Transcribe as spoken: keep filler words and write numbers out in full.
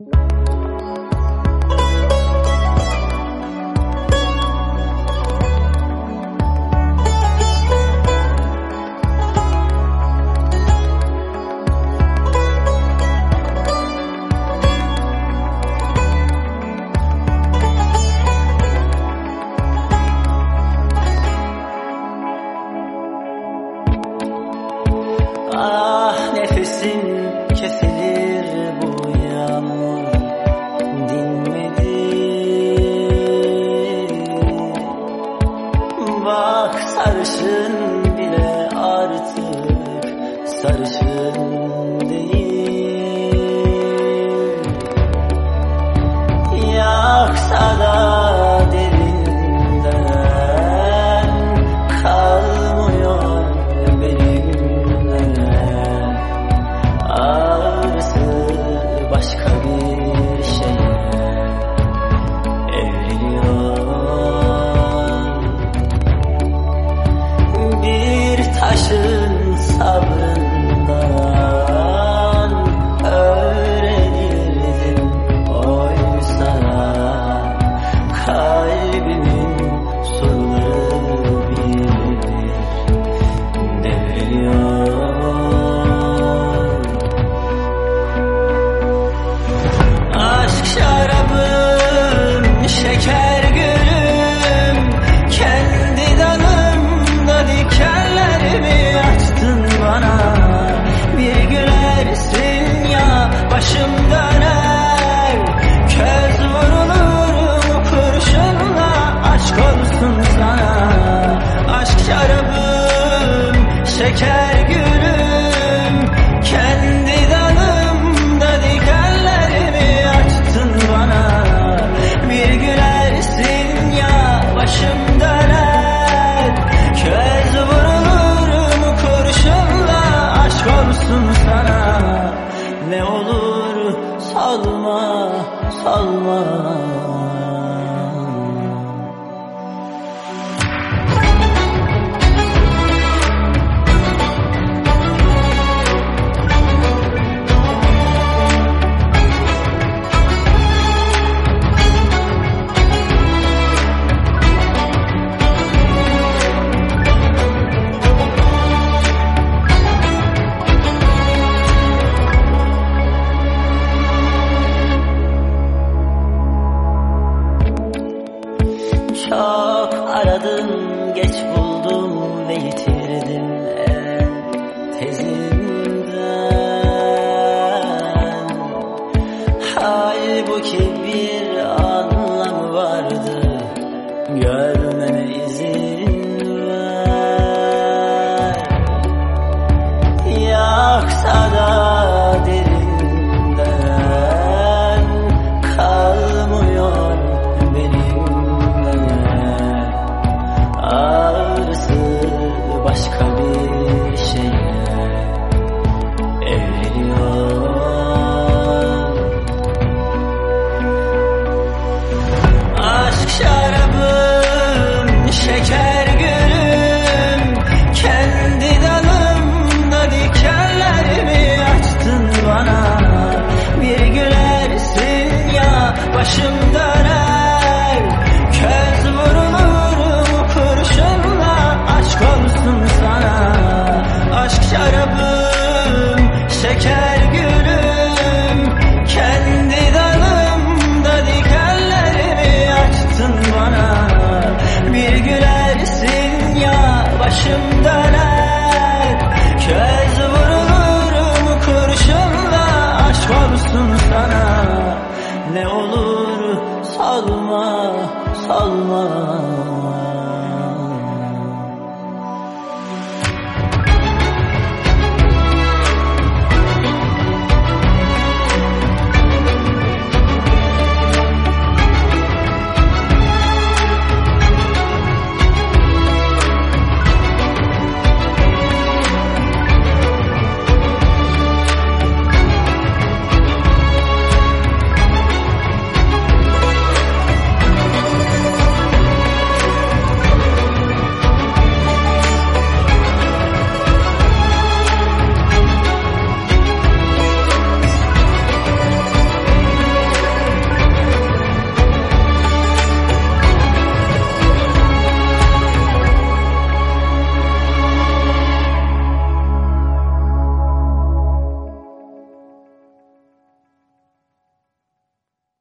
Ah, nefesim kesilir, bu yağmur dinmedi. Bak, sarışın bile artık sarışın değil. Yaksa da derinden kalmıyor benimle. Ağrısı başka bir şeye evriliyor. Bir taşın sabrından öğrenirdim oysa. Kalbimin surları bir bir devriliyor. Aşk şarabım, şeker gülüm, kendi dalımda dikenlerimi açtın bana. Bir gülersin ya başım döner, köz vurulurum kurşunla, aşk olsun sana. Aşk şarabım, şeker gülüm, kendi dalımda dikenlerimi açtın bana. Bir gülersin ya başım döner, köz vurulurum kurşunla, aşk olsun sana. Ne olur salma, salma. Çok aradım, geç buldum ve yitirdim en tezinden. Halbuki bir anlamı vardı, görmeme izin ver. Yaksa da derinden kalmıyor benimle. Ağrısı başka bir şeye evriliyor. Aşk şarabım, şeker gülüm, kendi dalımda dikenlerimi açtın bana. Bir gülersin ya başım döner, köz vurulurum kurşunla, aşk olsun sana. Aşk şarabım, şeker gülüm, kendi dalımda dikenlerimi açtın bana. Bir gülersin ya başım döner, köz vurulurum kurşunla, aşk olsun sana. Ne olur salma, salma.